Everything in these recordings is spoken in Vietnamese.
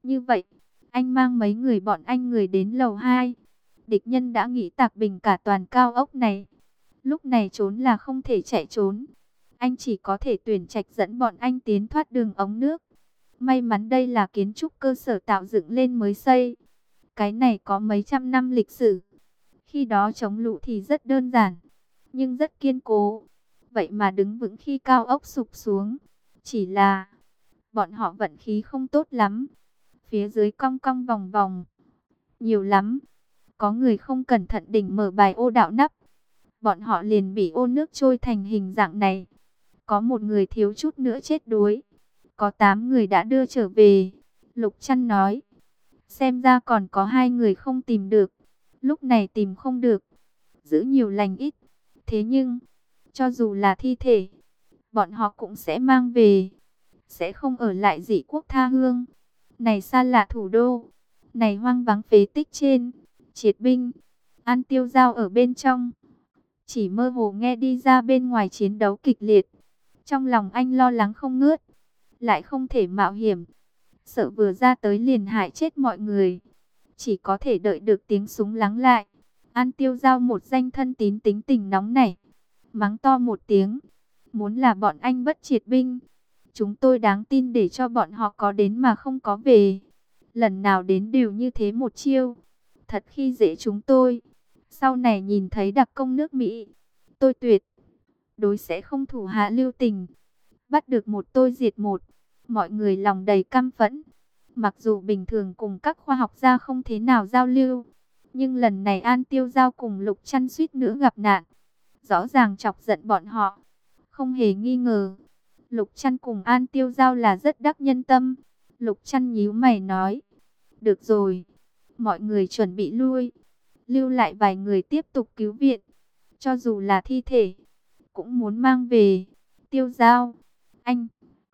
Như vậy, anh mang mấy người bọn anh người đến lầu 2. Địch nhân đã nghĩ tạc bình cả toàn cao ốc này. Lúc này trốn là không thể chạy trốn. Anh chỉ có thể tuyển trạch dẫn bọn anh tiến thoát đường ống nước. May mắn đây là kiến trúc cơ sở tạo dựng lên mới xây. Cái này có mấy trăm năm lịch sử. Khi đó chống lũ thì rất đơn giản, nhưng rất kiên cố. Vậy mà đứng vững khi cao ốc sụp xuống. Chỉ là bọn họ vận khí không tốt lắm. Phía dưới cong cong vòng vòng nhiều lắm. Có người không cẩn thận đỉnh mở bài ô đạo nắp. Bọn họ liền bị ô nước trôi thành hình dạng này. Có một người thiếu chút nữa chết đuối. Có 8 người đã đưa trở về. Lục Trăn nói. Xem ra còn có 2 người không tìm được. Lúc này tìm không được. Giữ nhiều lành ít. Thế nhưng, cho dù là thi thể, bọn họ cũng sẽ mang về. Sẽ không ở lại Dị Quốc tha hương. Này xa lạ thủ đô. Này hoang vắng phế tích trên. Triệt binh. An Tiêu Giao ở bên trong. Chỉ mơ hồ nghe đi ra bên ngoài chiến đấu kịch liệt. Trong lòng anh lo lắng không ngớt. Lại không thể mạo hiểm. Sợ vừa ra tới liền hại chết mọi người. Chỉ có thể đợi được tiếng súng lắng lại. An Tiêu Giao một danh thân tín tính tình nóng nảy. Mắng to một tiếng. Muốn là bọn anh bất triệt binh. Chúng tôi đáng tin để cho bọn họ có đến mà không có về. Lần nào đến đều như thế một chiêu. Thật khi dễ chúng tôi. Sau này nhìn thấy đặc công nước Mỹ, tôi tuyệt đối sẽ không thủ hạ lưu tình. Bắt được một tôi diệt một. Mọi người lòng đầy căm phẫn. Mặc dù bình thường cùng các khoa học gia không thế nào giao lưu, nhưng lần này An Tiêu Giao cùng Lục Trăn suýt nữa gặp nạn. Rõ ràng chọc giận bọn họ. Không hề nghi ngờ, Lục Trăn cùng An Tiêu Giao là rất đắc nhân tâm. Lục Trăn nhíu mày nói. Được rồi, mọi người chuẩn bị lui. Lưu lại vài người tiếp tục cứu viện. Cho dù là thi thể, cũng muốn mang về. Tiêu Giao, anh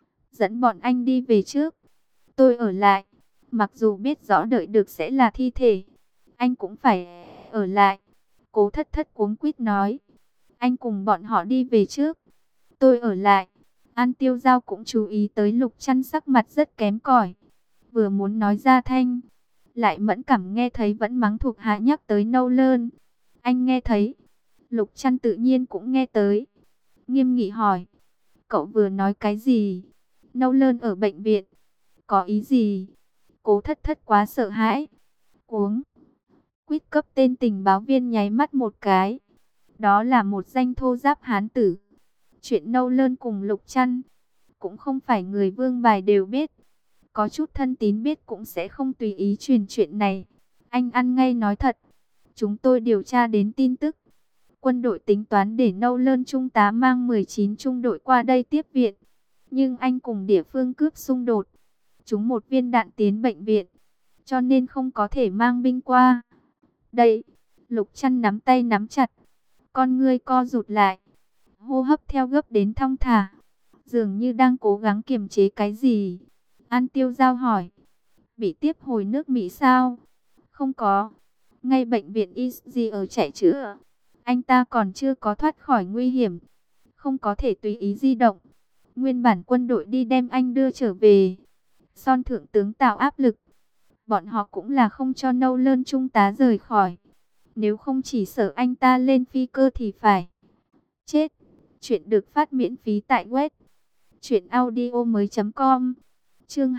dẫn bọn anh đi về trước. Tôi ở lại. Mặc dù biết rõ đợi được sẽ là thi thể, anh cũng phải ở lại. Cố Thất Thất cuống quýt nói. Anh cùng bọn họ đi về trước. Tôi ở lại. An Tiêu Giao cũng chú ý tới Lục Trăn sắc mặt rất kém cỏi. Vừa muốn nói ra thanh, lại mẫn cảm nghe thấy vẫn mắng thuộc hạ nhắc tới Nâu Lơn. Anh nghe thấy. Lục Trăn tự nhiên cũng nghe tới. Nghiêm nghị hỏi. Cậu vừa nói cái gì? Nâu Lơn ở bệnh viện. Có ý gì? Cố Thất Thất quá sợ hãi. Cuống quýt cấp tên tình báo viên nháy mắt một cái. Đó là một danh thô giáp hán tử. Chuyện Nâu Lơn cùng Lục Trăn cũng không phải người vương bài đều biết. Có chút thân tín biết cũng sẽ không tùy ý truyền chuyện này. Anh ăn ngay nói thật. Chúng tôi điều tra đến tin tức. Quân đội tính toán để Nâu Lơn trung tá mang 19 trung đội qua đây tiếp viện. Nhưng anh cùng địa phương cướp xung đột. Chúng một viên đạn tiến bệnh viện. Cho nên không có thể mang binh qua. Đây, Lục Trăn nắm tay nắm chặt. Con ngươi co rụt lại. Hô hấp theo gấp đến thong thả. Dường như đang cố gắng kiềm chế cái gì. An Tiêu Giao hỏi. Bị tiếp hồi nước Mỹ sao? Không có. Ngay bệnh viện Easy ở chạy chữa. Anh ta còn chưa có thoát khỏi nguy hiểm. Không có thể tùy ý di động. Nguyên bản quân đội đi đem anh đưa trở về. Son thượng tướng tạo áp lực. Bọn họ cũng là không cho Nâu Lơn trung tá rời khỏi. Nếu không chỉ sợ anh ta lên phi cơ thì phải chết. Chuyện được phát miễn phí tại web truyệnaudiomoi.com. Chương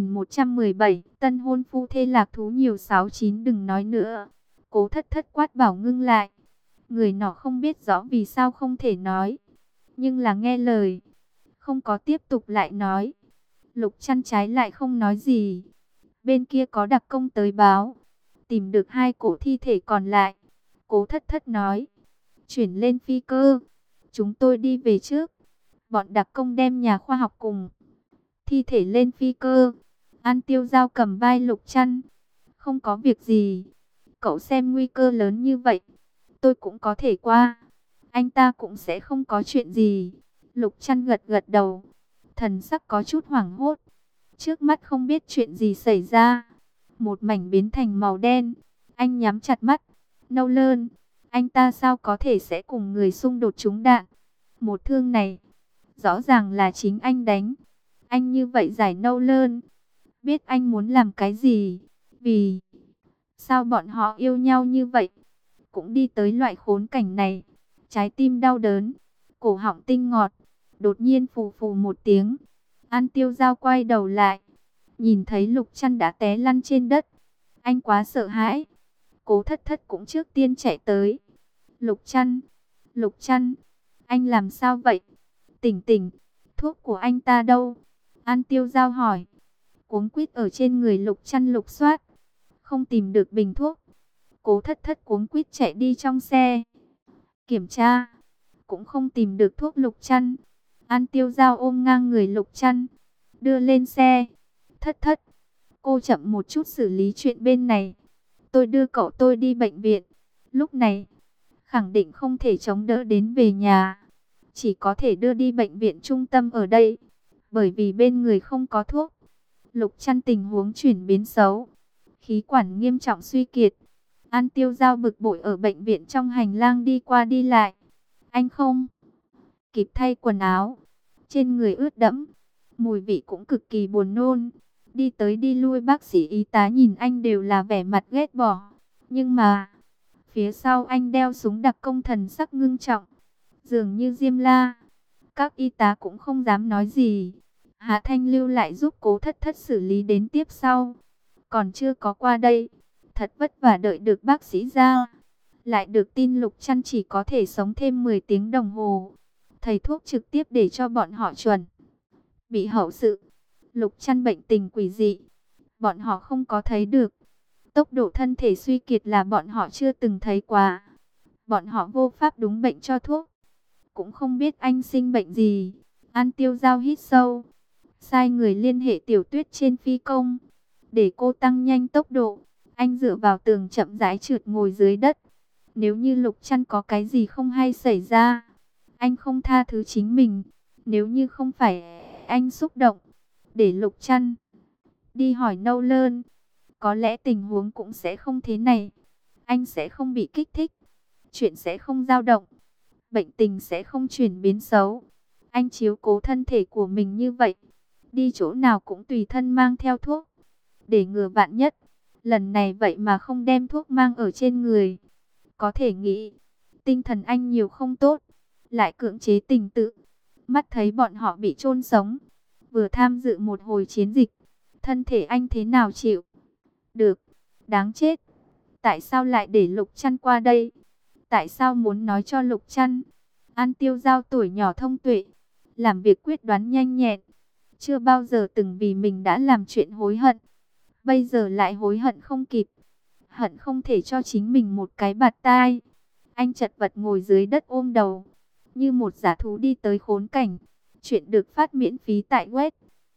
2117, tân hôn phu thê lạc thú nhiều 69 đừng nói nữa. Cố Thất Thất quát bảo ngưng lại. Người nọ không biết rõ vì sao không thể nói, nhưng là nghe lời, không có tiếp tục lại nói. Lục Trăn trái lại không nói gì. Bên kia có đặc công tới báo, tìm được 2 cổ thi thể còn lại. Cố Thất Thất nói, chuyển lên phi cơ, chúng tôi đi về trước. Bọn đặc công đem nhà khoa học cùng thi thể lên phi cơ. An Tiêu Giao cầm vai Lục Trăn. Không có việc gì. Cậu xem nguy cơ lớn như vậy, tôi cũng có thể qua. Anh ta cũng sẽ không có chuyện gì. Lục Trăn gật gật đầu. Thần sắc có chút hoảng hốt. Trước mắt không biết chuyện gì xảy ra. Một mảnh biến thành màu đen. Anh nhắm chặt mắt. Nâu Lơn, anh ta sao có thể sẽ cùng người xung đột trúng đạn? Một thương này, rõ ràng là chính anh đánh. Anh như vậy giải Nâu Lơn. biết anh muốn làm cái gì. Vì sao bọn họ yêu nhau như vậy, cũng đi tới loại khốn cảnh này. Trái tim đau đớn, cổ họng tinh ngọt, đột nhiên phù phù một tiếng. An Tiêu Giao quay đầu lại, nhìn thấy Lục Trăn đã té lăn trên đất. Anh quá sợ hãi. Cố Thất Thất cũng trước tiên chạy tới. Lục Trăn, Lục Trăn, anh làm sao vậy? Tỉnh tỉnh, thuốc của anh ta đâu? An Tiêu Giao hỏi. Cuống quýt ở trên người Lục Trăn lục soát, không tìm được bình thuốc. Cố Thất Thất cuống quýt chạy đi trong xe, kiểm tra, cũng không tìm được thuốc Lục Trăn. An Tiêu Giao ôm ngang người Lục Trăn, đưa lên xe. Thất Thất, cô chậm một chút xử lý chuyện bên này. Tôi đưa cậu tôi đi bệnh viện. Lúc này, khẳng định không thể chống đỡ đến về nhà. Chỉ có thể đưa đi bệnh viện trung tâm ở đây. Bởi vì bên người không có thuốc. Lục Trăn tình huống chuyển biến xấu. Khí quản nghiêm trọng suy kiệt. An Tiêu Giao bực bội ở bệnh viện trong hành lang đi qua đi lại. Anh không kịp thay quần áo. Trên người ướt đẫm. Mùi vị cũng cực kỳ buồn nôn. Đi tới đi lui bác sĩ y tá nhìn anh đều là vẻ mặt ghét bỏ. Nhưng mà, phía sau anh đeo súng đặc công thần sắc ngưng trọng. Dường như Diêm La. Các y tá cũng không dám nói gì. Hạ Thanh lưu lại giúp Cố Thất Thất xử lý đến tiếp sau. Còn chưa có qua đây. Thật vất vả đợi được bác sĩ ra. Lại được tin Lục Trăn chỉ có thể sống thêm 10 tiếng đồng hồ. Thầy thuốc trực tiếp để cho bọn họ chuẩn bị hậu sự. Lục Trăn bệnh tình quỷ dị, bọn họ không có thấy được. Tốc độ thân thể suy kiệt là bọn họ chưa từng thấy qua. Bọn họ vô pháp đúng bệnh cho thuốc. Cũng không biết anh sinh bệnh gì. An Tiêu Giao hít sâu, sai người liên hệ Tiểu Tuyết trên phi công, để cô tăng nhanh tốc độ. Anh dựa vào tường chậm rãi trượt ngồi dưới đất. Nếu như Lục Trăn có cái gì không hay xảy ra, anh không tha thứ chính mình. Nếu như không phải anh xúc động, để Lục Trăn đi hỏi Nolan, có lẽ tình huống cũng sẽ không thế này. Anh sẽ không bị kích thích, chuyện sẽ không dao động, bệnh tình sẽ không chuyển biến xấu. Anh chiếu cố thân thể của mình như vậy, đi chỗ nào cũng tùy thân mang theo thuốc, để ngừa vạn nhất. Lần này vậy mà không đem thuốc mang ở trên người. Có thể nghĩ, tinh thần anh nhiều không tốt, lại cưỡng chế tình tự. Mắt thấy bọn họ bị chôn sống, vừa tham dự một hồi chiến dịch, thân thể anh thế nào chịu được? Đáng chết. Tại sao lại để Lục Trăn qua đây? Tại sao muốn nói cho Lục Trăn? An Tiêu Giao tuổi nhỏ thông tuệ, làm việc quyết đoán nhanh nhẹn, chưa bao giờ từng vì mình đã làm chuyện hối hận. Bây giờ lại hối hận không kịp, hận không thể cho chính mình một cái bạt tai. Anh chật vật ngồi dưới đất ôm đầu, như một dã thú đi tới khốn cảnh. Chuyện được phát miễn phí tại web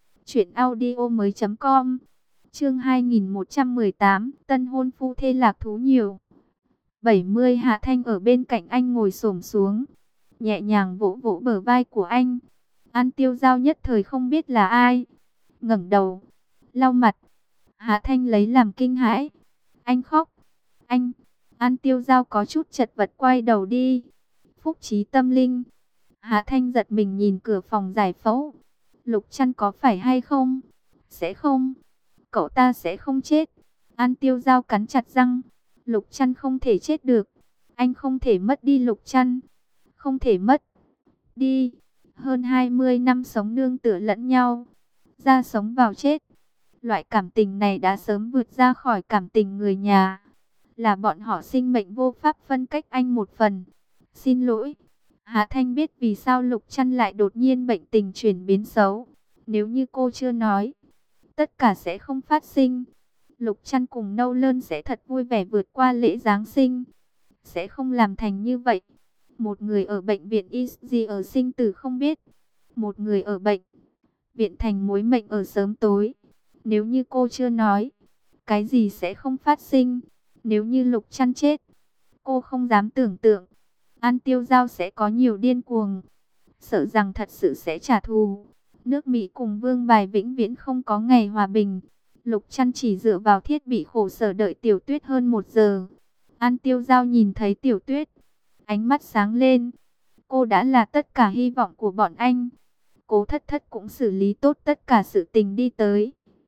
truyệnaudiomoi.com. Chương 2118, tân hôn phu thê lạc thú nhiều. 70 Hạ Thanh ở bên cạnh anh ngồi xổm xuống, nhẹ nhàng vỗ vỗ bờ vai của anh. An Tiêu Giao nhất thời không biết là ai, ngẩng đầu, lau mặt. Hạ Thanh lấy làm kinh hãi. Anh khóc. Anh. An Tiêu Giao có chút chật vật quay đầu đi. Phúc trí tâm linh. Hạ Thanh giật mình nhìn cửa phòng giải phẫu. Lục Trăn có phải hay không? Sẽ không. Cậu ta sẽ không chết. An Tiêu Giao cắn chặt răng. Lục Trăn không thể chết được. Anh không thể mất đi Lục Trăn. Không thể mất đi. Hơn 20 năm sống nương tựa lẫn nhau, ra sống vào chết. Loại cảm tình này đã sớm vượt ra khỏi cảm tình người nhà. Là bọn họ sinh mệnh vô pháp phân cách anh một phần. Xin lỗi. Hạ Thanh biết vì sao Lục Trăn lại đột nhiên bệnh tình chuyển biến xấu. Nếu như cô chưa nói, tất cả sẽ không phát sinh. Lục Trăn cùng Nolan sẽ thật vui vẻ vượt qua lễ Giáng sinh. Sẽ không làm thành như vậy. Một người ở bệnh viện gì ở sinh tử không biết. Một người ở bệnh viện thành mối mệnh ở sớm tối. Nếu như cô chưa nói, cái gì sẽ không phát sinh. Nếu như Lục Trăn chết, cô không dám tưởng tượng An Tiêu Giao sẽ có nhiều điên cuồng, sợ rằng thật sự sẽ trả thù. Nước Mỹ cùng Vương Bài vĩnh viễn không có ngày hòa bình. Lục Trăn chỉ dựa vào thiết bị khổ sở đợi Tiểu Tuyết hơn 1 giờ. An Tiêu Giao nhìn thấy Tiểu Tuyết, ánh mắt sáng lên. Cô đã là tất cả hy vọng của bọn anh. Cố Thất Thất cũng xử lý tốt tất cả sự tình đi tới.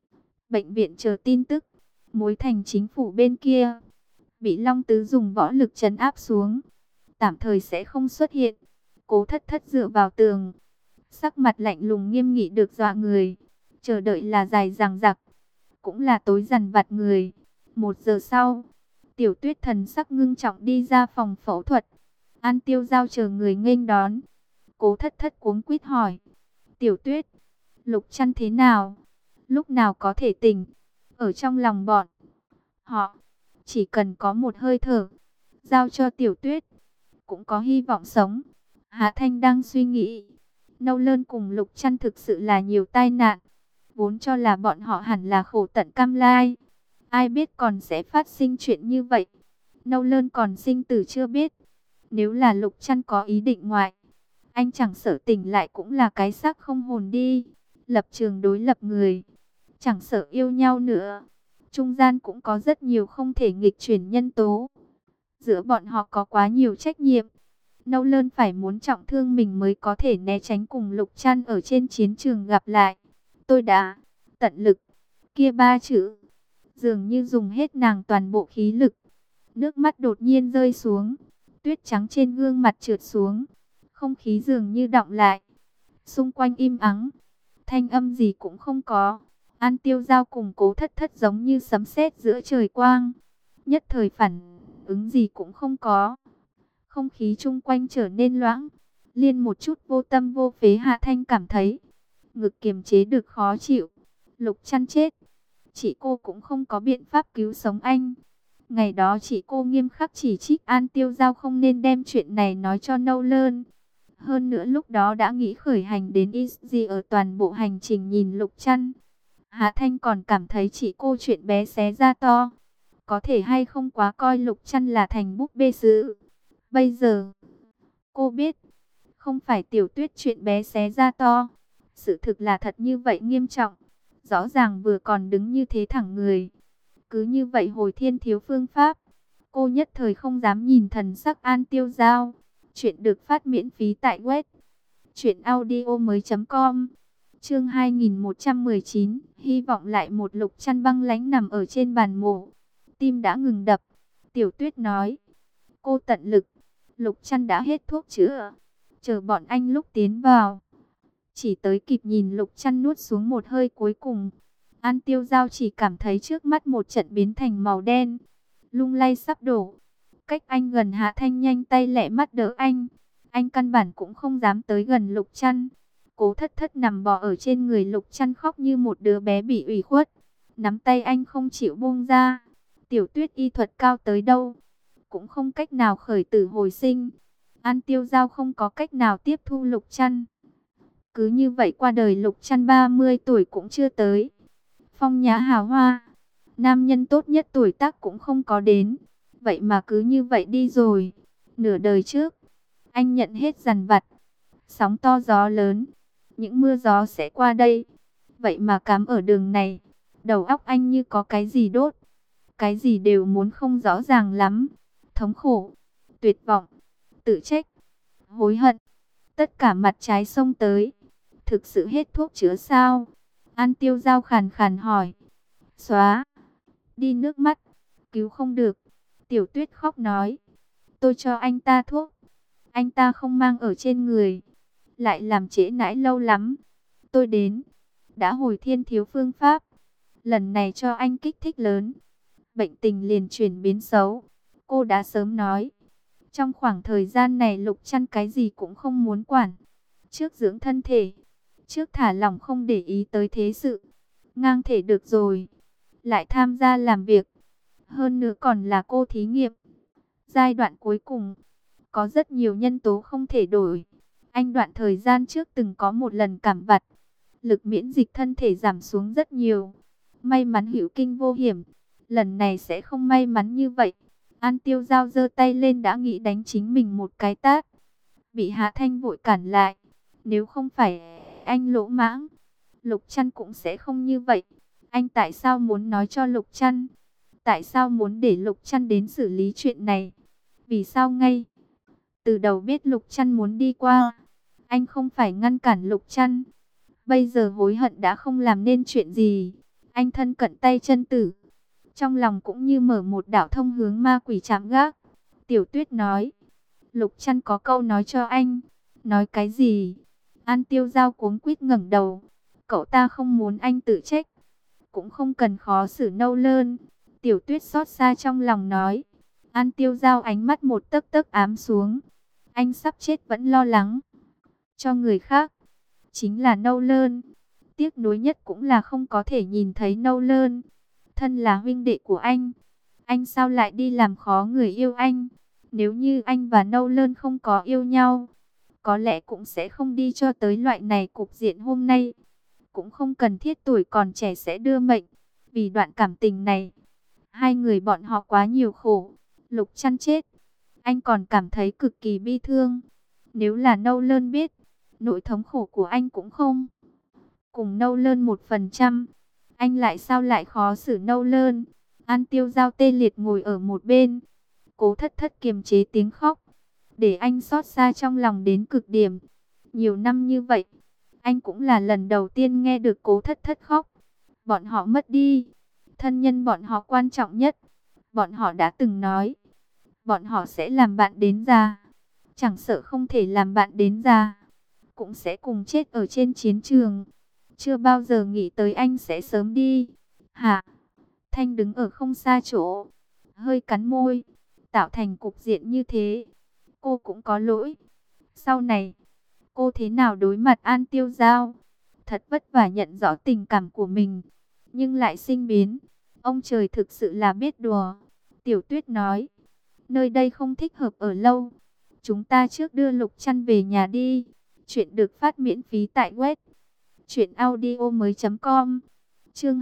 bệnh viện chờ tin tức. Mối thành chính phủ bên kia, bị Long Tứ dùng võ lực trấn áp xuống, tạm thời sẽ không xuất hiện. Cố Thất Thất dựa vào tường, sắc mặt lạnh lùng nghiêm nghị được dọa người. Chờ đợi là dài dằng dặc, cũng là tối dằn vặt người. 1 giờ sau, Tiểu Tuyết thần sắc ngưng trọng đi ra phòng phẫu thuật. An Tiêu Giao chờ người nghênh đón. Cố Thất Thất cuống quýt hỏi: Tiểu Tuyết, Lục Trăn thế nào? Lúc nào có thể tỉnh? Ở trong lòng bọn họ, chỉ cần có một hơi thở, giao cho Tiểu Tuyết, cũng có hy vọng sống. Hạ Thanh đang suy nghĩ, Nâu Lơn cùng Lục Trăn thực sự là nhiều tai nạn, vốn cho là bọn họ hẳn là khổ tận cam lai. Ai biết còn sẽ phát sinh chuyện như vậy. Nâu Lơn còn sinh tử chưa biết. Nếu là Lục Trăn có ý định ngoại, anh chẳng sợ tỉnh lại cũng là cái xác không hồn đi. Lập trường đối lập người, chẳng sợ yêu nhau nữa, trung gian cũng có rất nhiều không thể nghịch chuyển nhân tố. Giữa bọn họ có quá nhiều trách nhiệm. Nâu Lơn phải muốn trọng thương mình mới có thể né tránh cùng Lục Trăn ở trên chiến trường gặp lại. Tôi đã tận lực. Kia 3 chữ dường như dùng hết nàng toàn bộ khí lực. Nước mắt đột nhiên rơi xuống, tuyết trắng trên gương mặt trượt xuống. Không khí dường như đọng lại. Xung quanh im ắng, thanh âm gì cũng không có. An Tiêu Giao cùng Cố Thất Thất giống như sấm sét giữa trời quang. Nhất thời phản ứng gì cũng không có. Không khí chung quanh trở nên loãng. Liên một chút vô tâm vô phế Hạ Thanh cảm thấy ngực kiềm chế được khó chịu. Lục Trăn chết, chị cô cũng không có biện pháp cứu sống anh. Ngày đó chị cô nghiêm khắc chỉ trích An Tiêu Giao không nên đem chuyện này nói cho Nâu Lơn. Hơn nữa lúc đó đã nghĩ khởi hành đến Isji ở toàn bộ hành trình nhìn Lục Trăn. Hạ Thanh còn cảm thấy chị cô chuyện bé xé ra to. Có thể hay không quá coi Lục Trăn là thành búp bê sứ. Bây giờ, cô biết, không phải Tiểu Tuyết chuyện bé xé ra to. Sự thực là thật như vậy nghiêm trọng. Rõ ràng vừa còn đứng như thế thẳng người. Cứ như vậy hồi thiên thiếu phương pháp. Cô nhất thời không dám nhìn thần sắc An Tiêu Giao. Chuyện được phát miễn phí tại web truyệnaudiomoi.com. Chương 2119, hy vọng lại một Lục Trăn băng lãnh nằm ở trên bàn mổ. Tim đã ngừng đập. Tiểu Tuyết nói, cô tận lực. Lục Trăn đã hết thuốc chữa. Chờ bọn anh lúc tiến vào, chỉ tới kịp nhìn Lục Trăn nuốt xuống một hơi cuối cùng. An Tiêu Giao chỉ cảm thấy trước mắt một trận biến thành màu đen, lung lay sắp đổ. Cách anh gần, Hạ Thanh nhanh tay lẹ mắt đỡ anh. Anh căn bản cũng không dám tới gần Lục Trăn. Cố Thất Thất nằm bò ở trên người Lục Trăn khóc như một đứa bé bị ủy khuất. Nắm tay anh không chịu buông ra. Tiểu Tuyết y thuật cao tới đâu, cũng không cách nào khởi tử hồi sinh. An Tiêu Giao không có cách nào tiếp thu Lục Trăn. Cứ như vậy qua đời. Lục Trăn 30 tuổi cũng chưa tới. Phong nhã hào hoa, nam nhân tốt nhất tuổi tác cũng không có đến. Vậy mà cứ như vậy đi rồi. Nửa đời trước, anh nhận hết dằn vặt. Sóng to gió lớn, những mưa gió sẽ qua đây. Vậy mà cám ở đường này, đầu óc anh như có cái gì đốt. Cái gì đều muốn không rõ ràng lắm. Thống khổ, tuyệt vọng, tự trách, hối hận. Tất cả mặt trái xông tới. Thực sự hết thuốc chữa sao? An Tiêu Giao khàn khàn hỏi. Xóa đi nước mắt, cứu không được. Tiểu Tuyết khóc nói, tôi cho anh ta thuốc, anh ta không mang ở trên người, lại làm trễ nãi lâu lắm. Tôi đến, đã hồi thiên thiếu phương pháp, lần này cho anh kích thích lớn, bệnh tình liền chuyển biến xấu. Cô đã sớm nói, trong khoảng thời gian này Lục Trăn cái gì cũng không muốn quản. Trước dưỡng thân thể, trước thả lỏng không để ý tới thế sự. Ngang thể được rồi, lại tham gia làm việc. Hơn nữa còn là cô thí nghiệm. Giai đoạn cuối cùng, có rất nhiều nhân tố không thể đổi. Anh đoạn thời gian trước từng có một lần cảm vặt, lực miễn dịch thân thể giảm xuống rất nhiều. May mắn hữu kinh vô hiểm, lần này sẽ không may mắn như vậy. An Tiêu Giao giơ tay lên đã nghĩ đánh chính mình một cái tát. Bị Hạ Thanh vội cản lại. Nếu không phải anh lỗ mãng, Lục Trăn cũng sẽ không như vậy. Anh tại sao muốn nói cho Lục Trăn? Tại sao muốn để Lục Trăn đến xử lý chuyện này? Vì sao ngay từ đầu biết Lục Trăn muốn đi qua, anh không phải ngăn cản Lục Trăn? Bây giờ hối hận đã không làm nên chuyện gì. Anh thân cận tay chân tử, trong lòng cũng như mở một đạo thông hướng ma quỷ trạm gác. Tiểu Tuyết nói, Lục Trăn có câu nói cho anh. Nói cái gì? An Tiêu Giao cuống quýt ngẩng đầu. Cậu ta không muốn anh tự trách, cũng không cần khó xử Nâu Lơn. Tiểu Tuyết xót xa trong lòng nói. An Tiêu Giao ánh mắt một tấc tấc ám xuống. Anh sắp chết vẫn lo lắng cho người khác, chính là Nâu Lơn. Tiếc nuối nhất cũng là không có thể nhìn thấy Nâu Lơn. Thân là huynh đệ của anh sao lại đi làm khó người yêu anh? Nếu như anh và Nâu Lơn không có yêu nhau, có lẽ cũng sẽ không đi cho tới loại này cục diện hôm nay. Cũng không cần thiết tuổi còn trẻ sẽ đưa mệnh. Vì đoạn cảm tình này, hai người bọn họ quá nhiều khổ. Lục Trăn chết, anh còn cảm thấy cực kỳ bi thương. Nếu là Nâu Lơn biết, nỗi thống khổ của anh cũng không cùng Nâu Lơn 1%. Anh lại sao lại khó xử Nâu Lơn? An Tiêu Giao tê liệt ngồi ở một bên, Cố Thất Thất kiềm chế tiếng khóc, để anh xót xa trong lòng đến cực điểm. Nhiều năm như vậy, anh cũng là lần đầu tiên nghe được Cố Thất Thất khóc. Bọn họ mất đi thân nhân bọn họ quan trọng nhất. Bọn họ đã từng nói, bọn họ sẽ làm bạn đến già. Chẳng sợ không thể làm bạn đến già, cũng sẽ cùng chết ở trên chiến trường. Chưa bao giờ nghĩ tới anh sẽ sớm đi. Hả? Thanh đứng ở không xa chỗ, hơi cắn môi, tạo thành cục diện như thế. Cô cũng có lỗi. Sau này, cô thế nào đối mặt An Tiêu Giao? Thật vất vả nhận rõ tình cảm của mình, nhưng lại sinh biến. Ông trời thực sự là biết đùa. Tiểu Tuyết nói, nơi đây không thích hợp ở lâu. Chúng ta trước đưa Lục Trăn về nhà đi. Chuyện được phát miễn phí tại web truyệnaudiomoi.com. Chương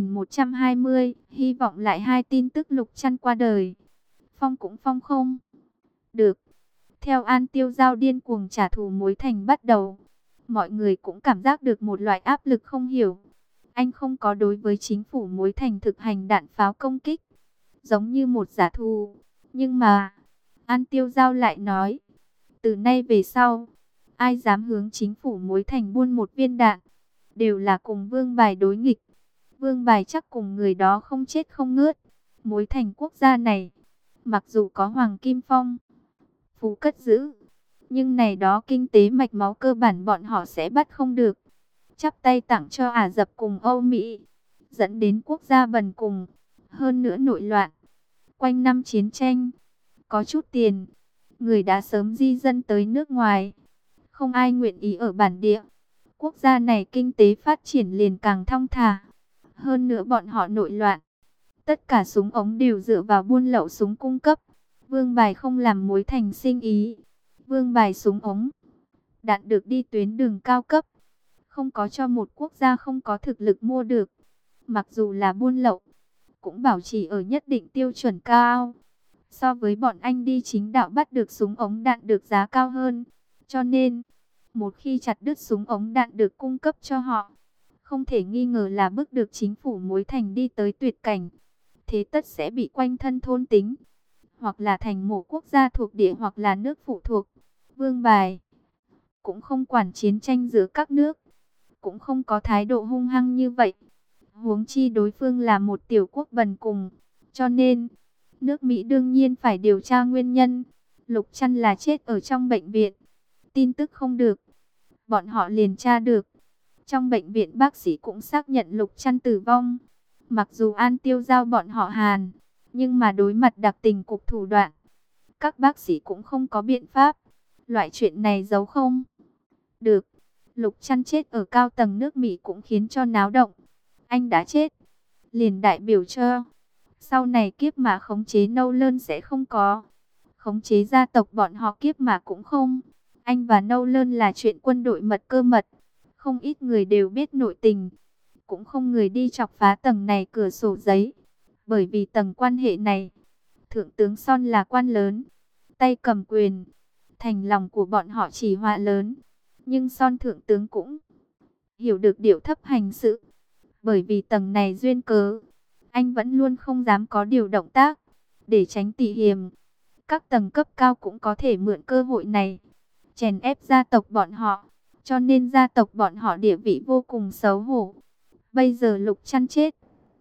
2120, hy vọng lại hai tin tức Lục Trăn qua đời. Phong cũng phong không được. Theo An Tiêu Giao điên cuồng trả thù Mối Thành bắt đầu, mọi người cũng cảm giác được một loại áp lực không hiểu. Anh không có đối với chính phủ Mối Thành thực hành đạn pháo công kích, giống như một giả thù. Nhưng mà, An Tiêu Giao lại nói, từ nay về sau, ai dám hướng chính phủ Mối Thành buôn một viên đạn, đều là cùng Vương Bài đối nghịch. Vương Bài chắc cùng người đó không chết không ngớt. Mối Thành quốc gia này, mặc dù có Hoàng Kim Phong phú cất giữ, nhưng này đó kinh tế mạch máu cơ bản bọn họ sẽ bắt không được. Chắp tay tặng cho Ả Rập cùng Âu Mỹ, dẫn đến quốc gia bần cùng, hơn nữa nội loạn. Quanh năm chiến tranh, có chút tiền, người đã sớm di dân tới nước ngoài, không ai nguyện ý ở bản địa. Quốc gia này kinh tế phát triển liền càng thong thả. Hơn nữa bọn họ nội loạn, tất cả súng ống đều dựa vào buôn lậu súng cung cấp. Vương Bài không làm Mối Thành sinh ý. Vương Bài súng ống, đạn được đi tuyến đường cao cấp, không có cho một quốc gia không có thực lực mua được. Mặc dù là buôn lậu, cũng bảo trì ở nhất định tiêu chuẩn cao. So với bọn anh đi chính đạo bắt được súng ống đạn được giá cao hơn. Cho nên, một khi chặt đứt súng ống đạn được cung cấp cho họ, không thể nghi ngờ là bước được chính phủ Mối Thành đi tới tuyệt cảnh. Thế tất sẽ bị quanh thân thôn tính, hoặc là thành một quốc gia thuộc địa hoặc là nước phụ thuộc. Vương Bài cũng không quản chiến tranh giữa các nước, cũng không có thái độ hung hăng như vậy. Huống chi đối phương là một tiểu quốc bần cùng, cho nên nước Mỹ đương nhiên phải điều tra nguyên nhân. Lục Trăn là chết ở trong bệnh viện, tin tức không được, bọn họ liền tra được. Trong bệnh viện bác sĩ cũng xác nhận Lục Trăn tử vong. Mặc dù An Tiêu Giao bọn họ Hàn, nhưng mà đối mặt đặc tình cục thủ đoạn, các bác sĩ cũng không có biện pháp. Loại chuyện này giấu không được. Lục Trăn chết ở cao tầng nước Mỹ cũng khiến cho náo động. Anh đã chết, liền đại biểu cho sau này kiếp mà khống chế Nâu Lơn sẽ không có, khống chế gia tộc bọn họ kiếp mà cũng không. Anh và Nâu Lơn là chuyện quân đội mật cơ mật, không ít người đều biết nội tình, cũng không người đi chọc phá tầng này cửa sổ giấy. Bởi vì tầng quan hệ này, Thượng tướng Son là quan lớn, tay cầm quyền, thành lòng của bọn họ chỉ họa lớn. Nhưng Son Thượng tướng cũng hiểu được điệu thấp hành sự. Bởi vì tầng này duyên cớ, anh vẫn luôn không dám có điều động tác, để tránh tị hiềm. Các tầng cấp cao cũng có thể mượn cơ hội này chèn ép gia tộc bọn họ, cho nên gia tộc bọn họ địa vị vô cùng xấu hổ. Bây giờ Lục Trăn chết,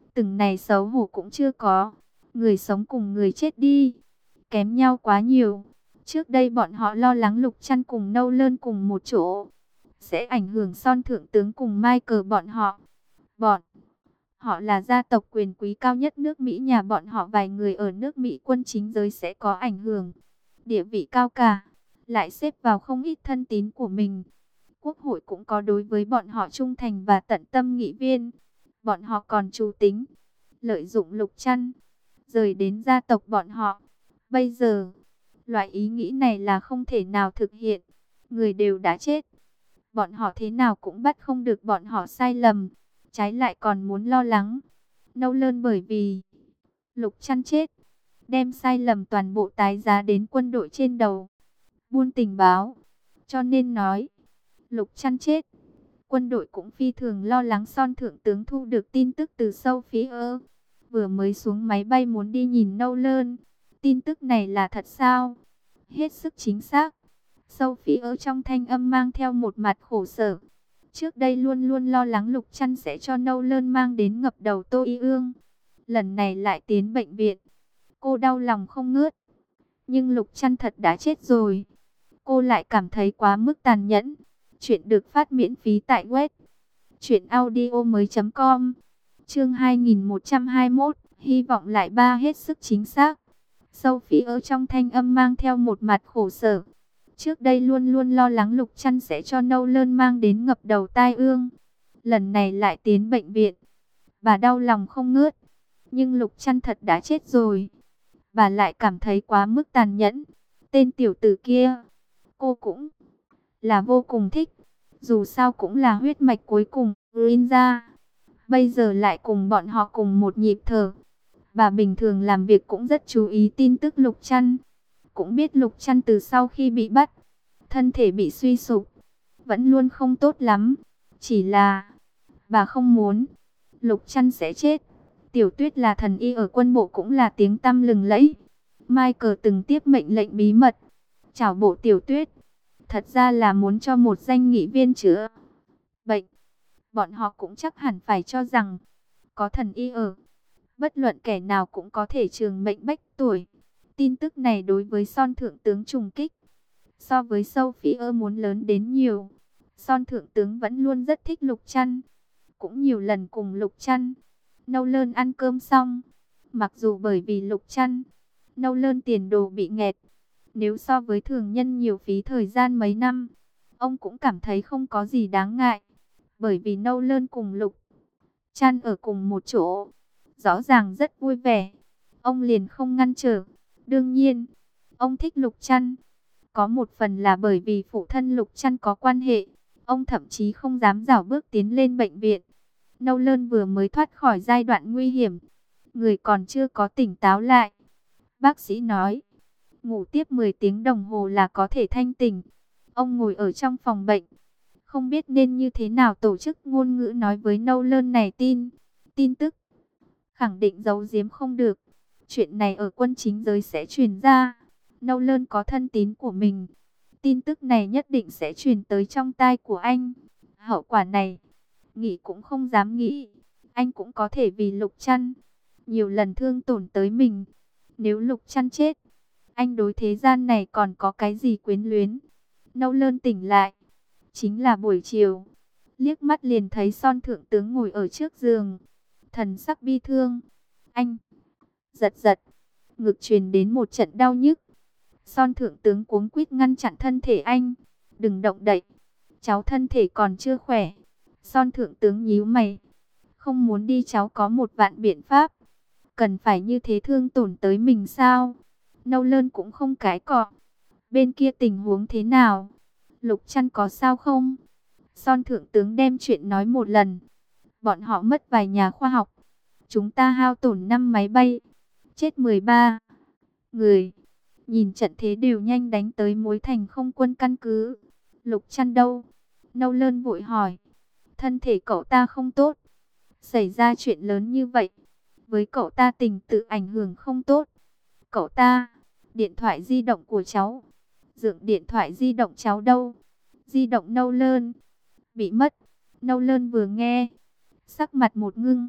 từng này xấu hổ cũng chưa có. Người sống cùng người chết đi, kém nhau quá nhiều. Trước đây bọn họ lo lắng Lục Trăn cùng Nâu Lơn cùng một chỗ sẽ ảnh hưởng Son thượng tướng cùng Michael bọn họ. Bọn họ là gia tộc quyền quý cao nhất nước Mỹ, nhà bọn họ vài người ở nước Mỹ quân chính giới sẽ có ảnh hưởng. Địa vị cao cả, lại xếp vào không ít thân tín của mình. Quốc hội cũng có đối với bọn họ trung thành và tận tâm nghị viên. Bọn họ còn chủ tính lợi dụng Lục Trăn rời đến gia tộc bọn họ. Bây giờ, loại ý nghĩ này là không thể nào thực hiện. Người đều đã chết, bọn họ thế nào cũng bắt không được bọn họ sai lầm. Trái lại còn muốn lo lắng Nâu Lơn bởi vì Lục Trăn chết, đem sai lầm toàn bộ tái giá đến quân đội trên đầu. Buôn tình báo, cho nên nói Lục Trăn chết, quân đội cũng phi thường lo lắng. Son thượng tướng thu được tin tức từ Sophie, vừa mới xuống máy bay muốn đi nhìn Nâu Lơn. Tin tức này là thật sao? Hết sức chính xác. Sophie trong thanh âm mang theo một mặt khổ sở. Trước đây luôn luôn lo lắng Lục Trăn sẽ cho Nâu Lơn mang đến ngập đầu Tô Y Ương. Lần này lại tiến bệnh viện, cô đau lòng không ngớt. Nhưng Lục Trăn thật đã chết rồi, cô lại cảm thấy quá mức tàn nhẫn. Chuyện được phát miễn phí tại web truyệnaudiomoi.com. Chương 2121, hy vọng lại ba hết sức chính xác. Sophie ở trong thanh âm mang theo một mặt khổ sở. Trước đây luôn luôn lo lắng Lục Trăn sẽ cho Nâu Lơn mang đến ngập đầu tai ương. Lần này lại tiến bệnh viện, bà đau lòng không ngớt. Nhưng Lục Trăn thật đã chết rồi, bà lại cảm thấy quá mức tàn nhẫn. Tên tiểu tử kia, cô cũng là vô cùng thích. Dù sao cũng là huyết mạch cuối cùng Green ra. Bây giờ lại cùng bọn họ cùng một nhịp thở. Bà bình thường làm việc cũng rất chú ý tin tức Lục Trăn. Cũng biết Lục Trăn từ sau khi bị bắt, thân thể bị suy sụp, vẫn luôn không tốt lắm. Chỉ là bà không muốn Lục Trăn sẽ chết. Tiểu Tuyết là thần y ở quân bộ, cũng là tiếng tăm lừng lẫy. Michael từng tiếp mệnh lệnh bí mật trảo bộ Tiểu Tuyết, thật ra là muốn cho một danh nghị viên chữa bệnh. Bọn họ cũng chắc hẳn phải cho rằng có thần y ở, bất luận kẻ nào cũng có thể trường mệnh bách tuổi. Tin tức này đối với Son thượng tướng trùng kích, so với Sophie muốn lớn đến nhiều. Son thượng tướng vẫn luôn rất thích Lục Trăn, cũng nhiều lần cùng Lục Trăn, Nâu Lơn ăn cơm xong. Mặc dù bởi vì Lục Trăn, Nâu Lơn tiền đồ bị nghẹt, nếu so với thường nhân nhiều phí thời gian mấy năm, ông cũng cảm thấy không có gì đáng ngại. Bởi vì Nâu Lơn cùng Lục Trăn ở cùng một chỗ, rõ ràng rất vui vẻ, ông liền không ngăn trở. Đương nhiên, ông thích Lục Trăn, có một phần là bởi vì phụ thân Lục Trăn có quan hệ. Ông thậm chí không dám rảo bước tiến lên bệnh viện. Nâu Lơn vừa mới thoát khỏi giai đoạn nguy hiểm, người còn chưa có tỉnh táo lại. Bác sĩ nói, ngủ tiếp 10 tiếng đồng hồ là có thể thanh tỉnh. Ông ngồi ở trong phòng bệnh, không biết nên như thế nào tổ chức ngôn ngữ nói với Nâu Lơn này tin tức. Khẳng định giấu giếm không được. Chuyện này ở quân chính giới sẽ truyền ra. Nâu Lơn có thân tín của mình, tin tức này nhất định sẽ truyền tới trong tai của anh. Hậu quả này, nghĩ cũng không dám nghĩ. Anh cũng có thể vì Lục Trăn nhiều lần thương tổn tới mình. Nếu Lục Trăn chết, anh đối thế gian này còn có cái gì quyến luyến. Nâu Lơn tỉnh lại, chính là buổi chiều. Liếc mắt liền thấy Son thượng tướng ngồi ở trước giường, thần sắc bi thương. Anh giật giật, ngực truyền đến một trận đau nhức. Son thượng tướng cuống quýt ngăn chặn thân thể anh. Đừng động đậy, cháu thân thể còn chưa khỏe. Son thượng tướng nhíu mày. Không muốn đi, cháu có một vạn biện pháp. Cần phải như thế thương tổn tới mình sao? Nâu Lơn cũng không cái cọ. Bên kia tình huống thế nào? Lục Trăn có sao không? Son thượng tướng đem chuyện nói một lần. Bọn họ mất vài nhà khoa học. Chúng ta hao tổn 5 máy bay, chết 13 người. Nhìn trận thế đều nhanh đánh tới mối thành không quân căn cứ. Lục Trăn đâu? Nâu Lơn vội hỏi. Thân thể cậu ta không tốt. Xảy ra chuyện lớn như vậy, với cậu ta tình tự ảnh hưởng không tốt. Cậu ta, điện thoại di động của cháu. Dượng điện thoại di động cháu đâu? Di động Nâu Lơn bị mất. Nâu Lơn vừa nghe, sắc mặt một ngưng.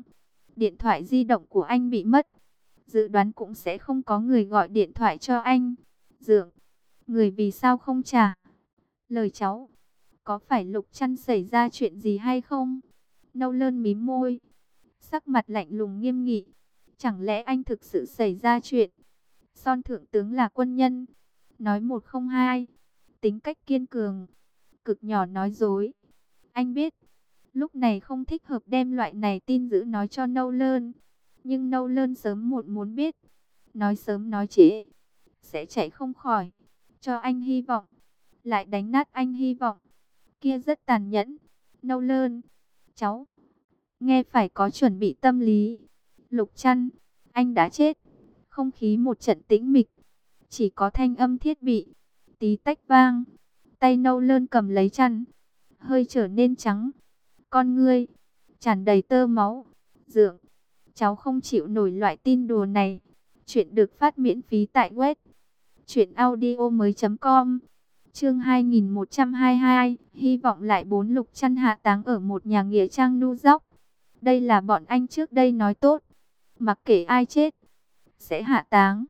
Điện thoại di động của anh bị mất. Dự đoán cũng sẽ không có người gọi điện thoại cho anh. Dượng, người vì sao không trả lời cháu? Có phải Lục Trăn xảy ra chuyện gì hay không? Nolan mím môi, sắc mặt lạnh lùng nghiêm nghị. Chẳng lẽ anh thực sự xảy ra chuyện? Son thượng tướng là quân nhân, nói một không hai, tính cách kiên cường, cực nhỏ nói dối. Anh biết, lúc này không thích hợp đem loại này tin dữ nói cho Nolan. Nhưng Nolan sớm muộn muốn biết, nói sớm nói trễ, sẽ chạy không khỏi. Cho anh hy vọng, lại đánh nát anh hy vọng. Kia rất tàn nhẫn. Nolan, cháu, nghe phải có chuẩn bị tâm lý. Lục Trăn, anh đã chết. Không khí một trận tĩnh mịch, chỉ có thanh âm thiết bị tí tách vang. Tay Nolan cầm lấy chăn, hơi trở nên trắng. Con ngươi tràn đầy tơ máu. Dượng, cháu không chịu nổi loại tin đùa này. Chuyện được phát miễn phí tại web truyệnaudiomoi.com. Chương 2122, hy vọng lại 4. Lục Trăn hạ táng ở một nhà nghĩa trang New York. Đây là bọn anh trước đây nói tốt, mặc kệ ai chết sẽ hạ táng.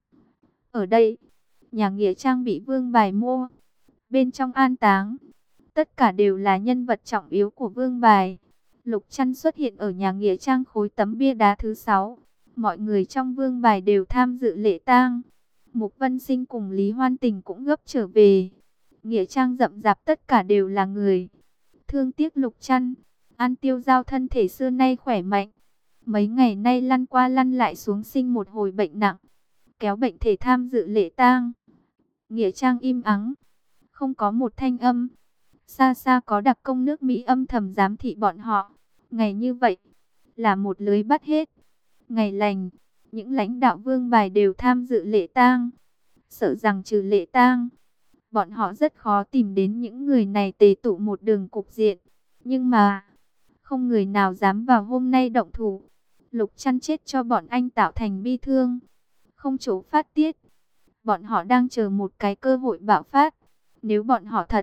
Ở đây, nhà nghĩa trang bị Vương Bài mua, bên trong an táng, tất cả đều là nhân vật trọng yếu của Vương Bài. Lục Trăn xuất hiện ở nhà nghĩa trang khối tấm bia đá thứ 6. Mọi người trong Vương Bài đều tham dự lễ tang. Mục Vân Sinh cùng Lý Hoan Tình cũng gấp trở về. Nghĩa trang rậm rạp tất cả đều là người. Thương tiếc Lục Trăn. An Tiêu Giao thân thể xưa nay khỏe mạnh, mấy ngày nay lăn qua lăn lại xuống sinh một hồi bệnh nặng, kéo bệnh thể tham dự lễ tang. Nghĩa trang im ắng, không có một thanh âm. Xa xa có đặc công nước Mỹ âm thầm giám thị bọn họ. Ngày như vậy là một lưới bắt hết. Ngày lành, những lãnh đạo Vương Bài đều tham dự lễ tang. Sợ rằng trừ lễ tang, bọn họ rất khó tìm đến những người này tề tụ một đường cục diện. Nhưng mà không người nào dám vào hôm nay động thủ. Lục Trăn chết cho bọn anh tạo thành bi thương, không chỗ phát tiết. Bọn họ đang chờ một cái cơ hội bạo phát. Nếu bọn họ thật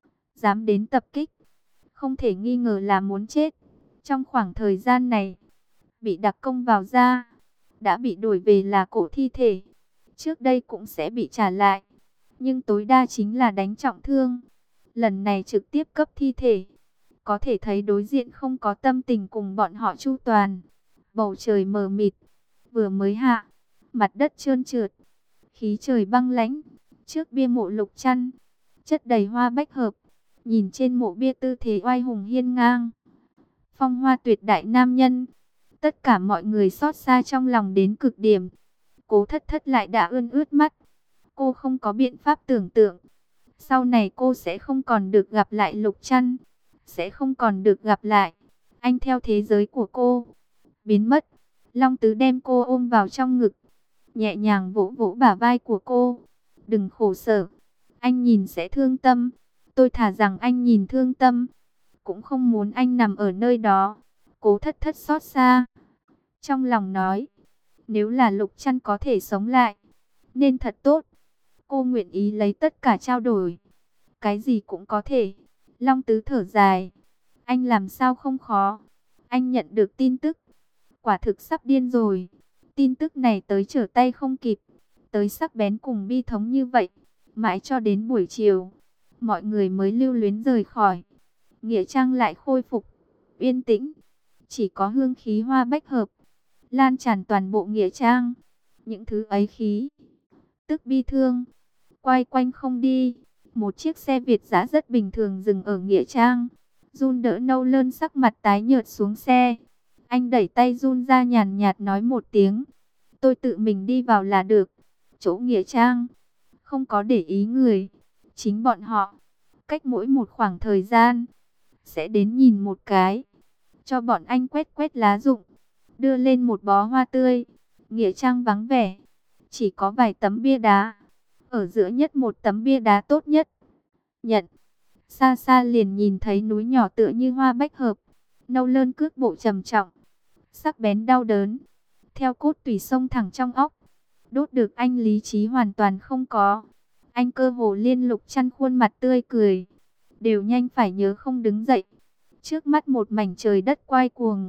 dám đến tập kích, không thể nghi ngờ là muốn chết. Trong khoảng thời gian này, bị đặc công vào ra, đã bị đổi về là cổ thi thể. Trước đây cũng sẽ bị trả lại, nhưng tối đa chính là đánh trọng thương. Lần này trực tiếp cấp thi thể. Có thể thấy đối diện không có tâm tình cùng bọn họ chu toàn. Bầu trời mờ mịt, vừa mới hạ, mặt đất trơn trượt, khí trời băng lãnh. Trước bia mộ Lục Trăn, chất đầy hoa bách hợp. Nhìn trên mộ bia tư thế oai hùng hiên ngang, phong hoa tuyệt đại nam nhân. Tất cả mọi người xót xa trong lòng đến cực điểm. Cố Thất Thất lại đã ươn ướt mắt. Cô không có biện pháp tưởng tượng, sau này cô sẽ không còn được gặp lại Lục Trăn, sẽ không còn được gặp lại anh theo thế giới của cô. Biến mất. Long Tứ đem cô ôm vào trong ngực, nhẹ nhàng vỗ vỗ bả vai của cô. Đừng khổ sở, anh nhìn sẽ thương tâm. Tôi thà rằng anh nhìn thương tâm, cũng không muốn anh nằm ở nơi đó. Cố Thất Thất xót xa, trong lòng nói, nếu là Lục Trăn có thể sống lại, nên thật tốt. Cô nguyện ý lấy tất cả trao đổi, cái gì cũng có thể. Long Tứ thở dài, anh làm sao không khó. Anh nhận được tin tức, quả thực sắp điên rồi. Tin tức này tới trở tay không kịp, tới sắc bén cùng bi thống như vậy. Mãi cho đến buổi chiều, mọi người mới lưu luyến rời khỏi. Nghĩa trang lại khôi phục yên tĩnh, chỉ có hương khí hoa bách hợp lan tràn toàn bộ nghĩa trang. Những thứ ấy khí tức bi thương quay quanh không đi. Một chiếc xe Việt dã rất bình thường dừng ở nghĩa trang. Jun đỡ Nolan sắc mặt tái nhợt xuống xe. Anh đẩy tay Jun ra, nhàn nhạt nói một tiếng, tôi tự mình đi vào là được. Chỗ nghĩa trang không có để ý người, chính bọn họ cách mỗi một khoảng thời gian sẽ đến nhìn một cái, cho bọn anh quét quét lá rụng, đưa lên một bó hoa tươi. Nghĩa trang vắng vẻ, chỉ có vài tấm bia đá. Ở giữa nhất một tấm bia đá tốt nhất nhận. Xa xa liền nhìn thấy núi nhỏ tựa như hoa bách hợp. Nolan cước bộ trầm trọng, sắc bén đau đớn theo cốt tủy xông thẳng trong óc, đốt được anh lý trí hoàn toàn không có. Anh cơ hồ liên Lục Trăn khuôn mặt tươi cười, đều nhanh phải nhớ không đứng dậy. Trước mắt một mảnh trời đất quay cuồng,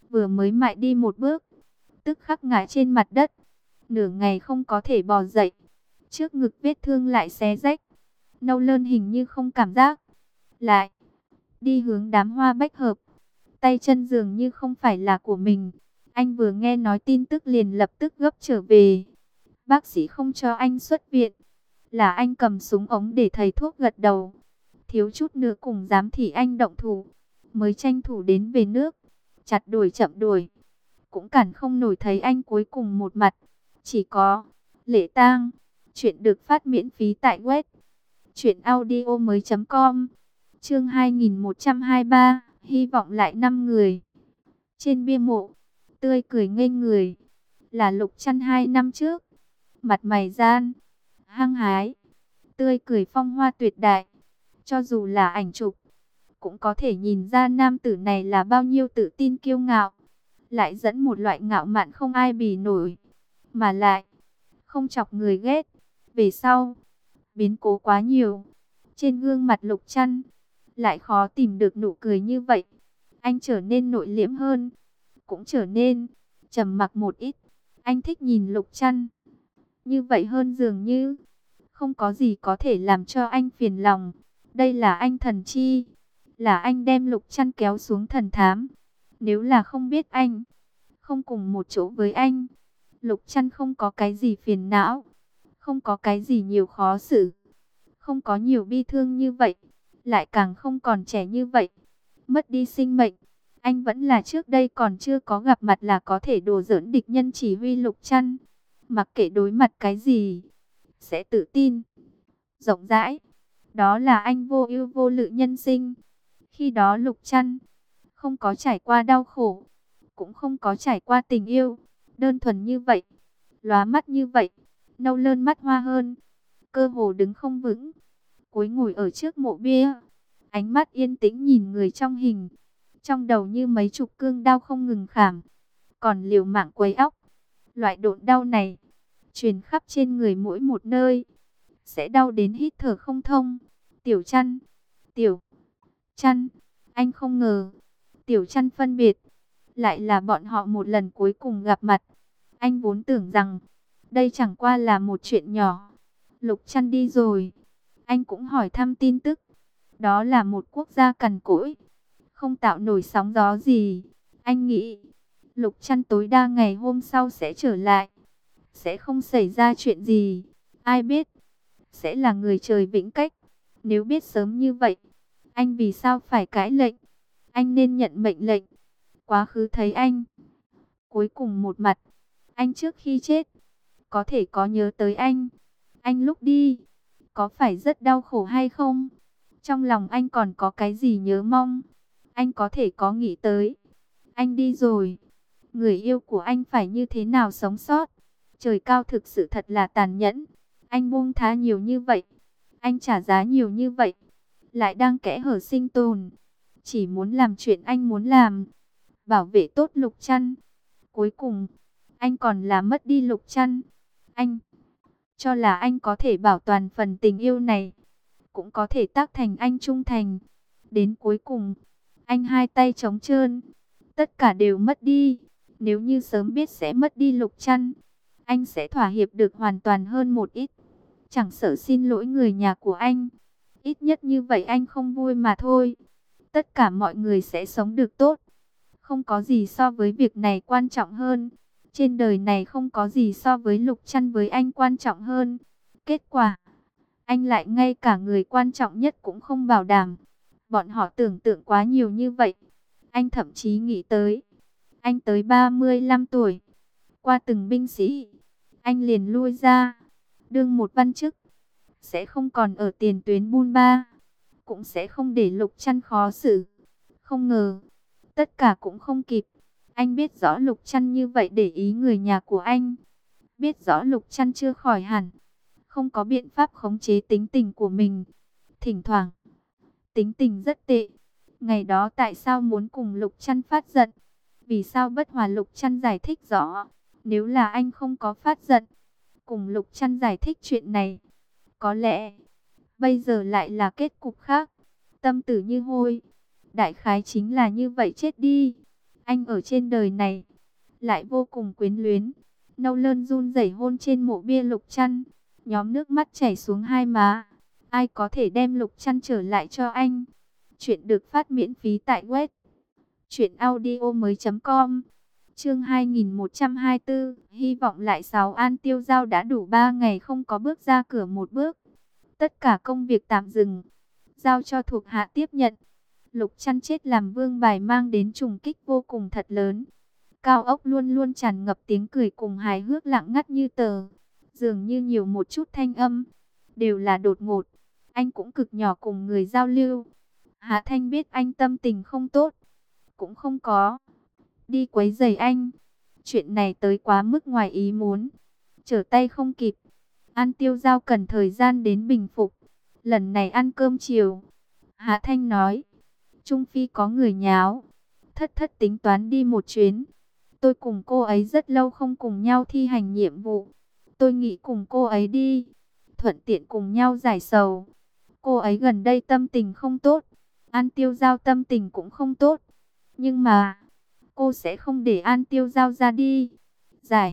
vừa mới mại đi một bước, tức khắc ngã trên mặt đất, nửa ngày không có thể bò dậy. Trước ngực vết thương lại xé rách. Nâu Lơn hình như không cảm giác, lại đi hướng đám hoa bách hợp. Tay chân dường như không phải là của mình. Anh vừa nghe nói tin tức liền lập tức gấp trở về. Bác sĩ không cho anh xuất viện, là anh cầm súng ống để thầy thuốc gật đầu. Thiếu chút nữa cùng dám thì anh động thủ, mới tranh thủ đến về nước. Chặt đuổi chậm đuổi, cũng cản không nổi thấy anh cuối cùng một mặt. Chỉ có lễ tang. Chuyện được phát miễn phí tại web truyệnaudiomoi.com. Chương 2123, hy vọng lại 5 người. Trên bia mộ, tươi cười ngây người, là Lục Trăn 2 năm trước. Mặt mày gian hăng hái, tươi cười phong hoa tuyệt đại. Cho dù là ảnh chụp, cũng có thể nhìn ra nam tử này là bao nhiêu tự tin kiêu ngạo, lại dẫn một loại ngạo mạn không ai bì nổi, mà lại không chọc người ghét. Về sau, biến cố quá nhiều, trên gương mặt Lục Trăn lại khó tìm được nụ cười như vậy. Anh trở nên nội liễm hơn, cũng trở nên trầm mặc một ít. Anh thích nhìn Lục Trăn như vậy hơn, dường như không có gì có thể làm cho anh phiền lòng. Đây là anh thần chi, là anh đem Lục Trăn kéo xuống thần thám. Nếu là không biết anh, không cùng một chỗ với anh, Lục Trăn không có cái gì phiền não, không có cái gì nhiều khó xử, không có nhiều bi thương như vậy, lại càng không còn trẻ như vậy. Mất đi sinh mệnh, anh vẫn là trước đây còn chưa có gặp mặt là có thể đùa giỡn địch nhân chỉ huy Lục Trăn. Mặc kệ đối mặt cái gì, sẽ tự tin, rộng rãi. Đó là anh vô ưu vô lự nhân sinh. Khi đó Lục Trăn không có trải qua đau khổ, cũng không có trải qua tình yêu. Đơn thuần như vậy, lóa mắt như vậy, Nâu Lơn mắt hoa hơn, cơ hồ đứng không vững, cúi ngồi ở trước mộ bia, ánh mắt yên tĩnh nhìn người trong hình. Trong đầu như mấy chục cương đao không ngừng khảm, còn liều mạng quấy óc. Loại độn đau này truyền khắp trên người mỗi một nơi, sẽ đau đến hít thở không thông. Tiểu Trăn, Tiểu Trăn, anh không ngờ Tiểu Trăn phân biệt, lại là bọn họ một lần cuối cùng gặp mặt. Anh vốn tưởng rằng đây chẳng qua là một chuyện nhỏ. Lục Trăn đi rồi, anh cũng hỏi thăm tin tức. Đó là một quốc gia cằn cỗi, không tạo nổi sóng gió gì. Anh nghĩ Lục Trăn tối đa ngày hôm sau sẽ trở lại, sẽ không xảy ra chuyện gì. Ai biết sẽ là người trời vĩnh cách. Nếu biết sớm như vậy, anh vì sao phải cãi lệnh? Anh nên nhận mệnh lệnh. Quá khứ thấy anh cuối cùng một mặt, anh trước khi chết có thể có nhớ tới anh. Anh lúc đi có phải rất đau khổ hay không? Trong lòng anh còn có cái gì nhớ mong? Anh có thể có nghĩ tới anh đi rồi, người yêu của anh phải như thế nào sống sót? Trời cao thực sự thật là tàn nhẫn. Anh buông tha nhiều như vậy, anh trả giá nhiều như vậy, lại đang kẽ hở sinh tồn, chỉ muốn làm chuyện anh muốn làm, bảo vệ tốt Lục Trăn. Cuối cùng, anh còn là mất đi Lục Trăn. Anh cho là anh có thể bảo toàn phần tình yêu này, cũng có thể tác thành anh trung thành. Đến cuối cùng, anh hai tay trống trơn, tất cả đều mất đi. Nếu như sớm biết sẽ mất đi Lục Trăn, anh sẽ thỏa hiệp được hoàn toàn hơn một ít. Chẳng sợ xin lỗi người nhà của anh, ít nhất như vậy anh không vui mà thôi. Tất cả mọi người sẽ sống được tốt. Không có gì so với việc này quan trọng hơn. Trên đời này không có gì so với Lục Trăn với anh quan trọng hơn. Kết quả, anh lại ngay cả người quan trọng nhất cũng không bảo đảm. Bọn họ tưởng tượng quá nhiều như vậy. Anh thậm chí nghĩ tới, anh tới 35 tuổi, qua từng binh sĩ, anh liền lui ra, đương một văn chức, sẽ không còn ở tiền tuyến bun ba, cũng sẽ không để Lục Trăn khó xử. Không ngờ, tất cả cũng không kịp. Anh biết rõ Lục Trăn như vậy để ý người nhà của anh, biết rõ Lục Trăn chưa khỏi hẳn, không có biện pháp khống chế tính tình của mình. Thỉnh thoảng, tính tình rất tệ. Ngày đó tại sao muốn cùng Lục Trăn phát giận? Vì sao bất hòa? Lục Trăn giải thích rõ. Nếu là anh không có phát giận, cùng Lục Trăn giải thích chuyện này, có lẽ bây giờ lại là kết cục khác. Tâm tử như hôi, đại khái chính là như vậy chết đi. Anh ở trên đời này lại vô cùng quyến luyến. Nâu Lơn run rẩy hôn trên mộ bia Lục Trăn, nhóm nước mắt chảy xuống hai má. Ai có thể đem Lục Trăn trở lại cho anh? Chuyện được phát miễn phí tại web truyệnaudiomoi.com. Chương 2124, hy vọng lại 6. An Tiêu Giao đã đủ 3 ngày không có bước ra cửa một bước. Tất cả công việc tạm dừng, giao cho thuộc hạ tiếp nhận. Lục Trăn chết làm vương bài mang đến trùng kích vô cùng thật lớn. Cao ốc luôn luôn tràn ngập tiếng cười cùng hài hước lặng ngắt như tờ. Dường như nhiều một chút thanh âm, đều là đột ngột. Anh cũng cực nhỏ cùng người giao lưu. Hạ Thanh biết anh tâm tình không tốt, cũng không có đi quấy rầy anh. Chuyện này tới quá mức ngoài ý muốn, trở tay không kịp. An Tiêu Giao cần thời gian đến bình phục. Lần này ăn cơm chiều, Hạ Thanh nói, Trung Phi có người nháo, thất thất tính toán đi một chuyến. Tôi cùng cô ấy rất lâu không cùng nhau thi hành nhiệm vụ. Tôi nghĩ cùng cô ấy đi, thuận tiện cùng nhau giải sầu. Cô ấy gần đây tâm tình không tốt, An Tiêu Giao tâm tình cũng không tốt. Nhưng mà, cô sẽ không để An Tiêu Giao ra đi. Giải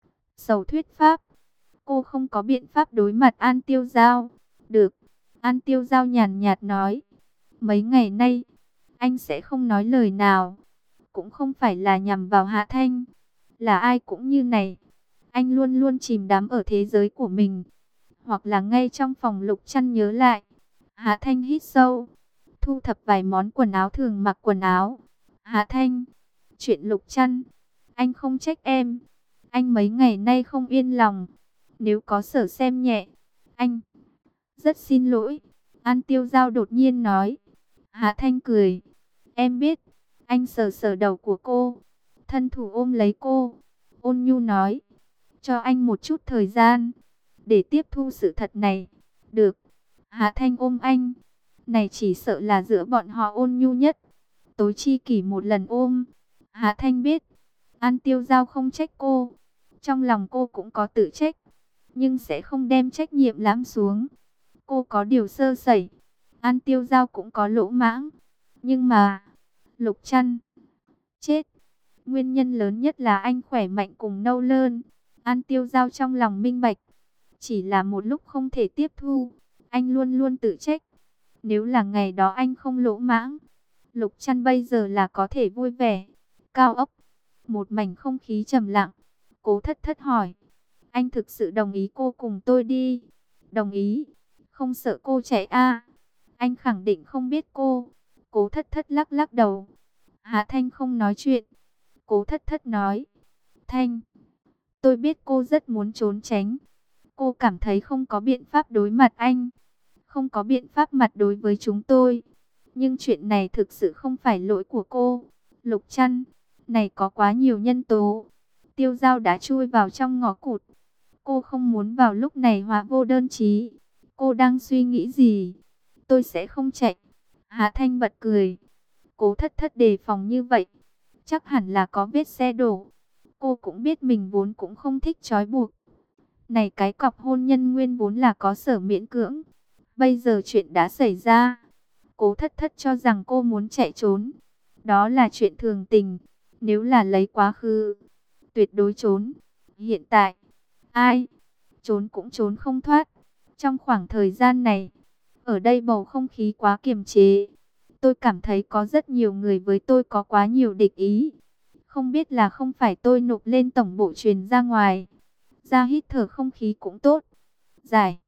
sầu thuyết pháp. Cô không có biện pháp đối mặt An Tiêu Giao. Được, An Tiêu Giao nhàn nhạt nói. Mấy ngày nay, anh sẽ không nói lời nào. Cũng không phải là nhằm vào Hạ Thanh. Là ai cũng như này. Anh luôn luôn chìm đắm ở thế giới của mình. Hoặc là ngay trong phòng Lục Trăn nhớ lại. Hạ Thanh hít sâu, thu thập vài món quần áo thường mặc quần áo. Hạ Thanh, chuyện Lục Trăn, anh không trách em. Anh mấy ngày nay không yên lòng. Nếu có sở xem nhẹ, anh rất xin lỗi. An Tiêu Giao đột nhiên nói. Hạ Thanh cười. Em biết. Anh sờ sờ đầu của cô, thân thủ ôm lấy cô, ôn nhu nói. Cho anh một chút thời gian, để tiếp thu sự thật này. Được. Hạ Thanh ôm anh. Này chỉ sợ là giữa bọn họ ôn nhu nhất, tối chi kỷ một lần ôm. Hạ Thanh biết, An Tiêu Giao không trách cô. Trong lòng cô cũng có tự trách, nhưng sẽ không đem trách nhiệm lãm xuống. Cô có điều sơ sẩy, An Tiêu Giao cũng có lỗ mãng. Nhưng mà, Lục Trăn chết, nguyên nhân lớn nhất là anh khỏe mạnh cùng Nâu Lơn. An Tiêu Giao trong lòng minh bạch, chỉ là một lúc không thể tiếp thu. Anh luôn luôn tự trách. Nếu là ngày đó anh không lỗ mãng, Lục Trăn bây giờ là có thể vui vẻ. Cao ốc, một mảnh không khí trầm lặng. Cố Thất Thất hỏi, anh thực sự đồng ý cô cùng tôi đi? Đồng ý, không sợ cô chạy à? Anh khẳng định không biết cô. Cố Thất Thất lắc lắc đầu. Hạ Thanh không nói chuyện. Cố Thất Thất nói, Thanh, tôi biết cô rất muốn trốn tránh. Cô cảm thấy không có biện pháp đối mặt anh, không có biện pháp mặt đối với chúng tôi. Nhưng chuyện này thực sự không phải lỗi của cô. Lục Trăn, này có quá nhiều nhân tố. Tiêu Giao đã chui vào trong ngõ cụt. Cô không muốn vào lúc này hóa vô đơn chí. Cô đang suy nghĩ gì? Tôi sẽ không chạy. Hạ Thanh bật cười. Cố Thất Thất đề phòng như vậy, chắc hẳn là có vết xe đổ. Cô cũng biết mình vốn cũng không thích trói buộc. Này cái cọc hôn nhân nguyên vốn là có sở miễn cưỡng. Bây giờ chuyện đã xảy ra. Cố Thất Thất cho rằng cô muốn chạy trốn. Đó là chuyện thường tình. Nếu là lấy quá khứ, tuyệt đối trốn. Hiện tại, ai trốn cũng trốn không thoát. Trong khoảng thời gian này, ở đây bầu không khí quá kiềm chế. Tôi cảm thấy có rất nhiều người với tôi có quá nhiều địch ý. Không biết là không phải tôi nộp lên tổng bộ truyền ra ngoài. Ra hít thở không khí cũng tốt. Giải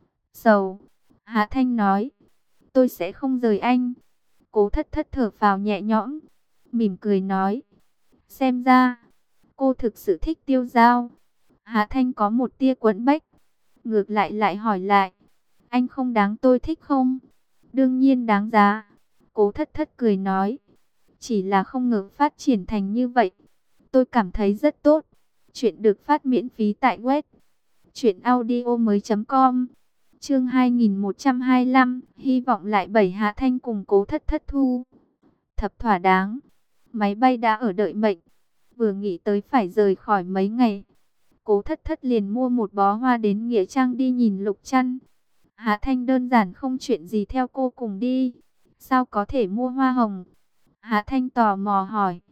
sầu. Hạ Thanh nói, tôi sẽ không rời anh. Cố Thất Thất thở phào nhẹ nhõm, mỉm cười nói, xem ra cô thực sự thích Tiêu Giao. Hạ Thanh có một tia quẫn bách, ngược lại hỏi lại, anh không đáng tôi thích không? Đương nhiên đáng giá. Cố Thất Thất cười nói, chỉ là không ngờ phát triển thành như vậy. Tôi cảm thấy rất tốt. Chuyện được phát miễn phí tại web truyệnaudiomoi.com. Chương 2125, hy vọng lại 7. Hạ Thanh cùng Cố Thất Thất thu thập thỏa đáng. Máy bay đã ở đợi mệnh. Vừa nghĩ tới phải rời khỏi mấy ngày, Cố Thất Thất liền mua một bó hoa đến Nghĩa Trang đi nhìn Lục Trăn. Hạ Thanh đơn giản không chuyện gì theo cô cùng đi. Sao có thể mua hoa hồng? Hạ Thanh tò mò hỏi.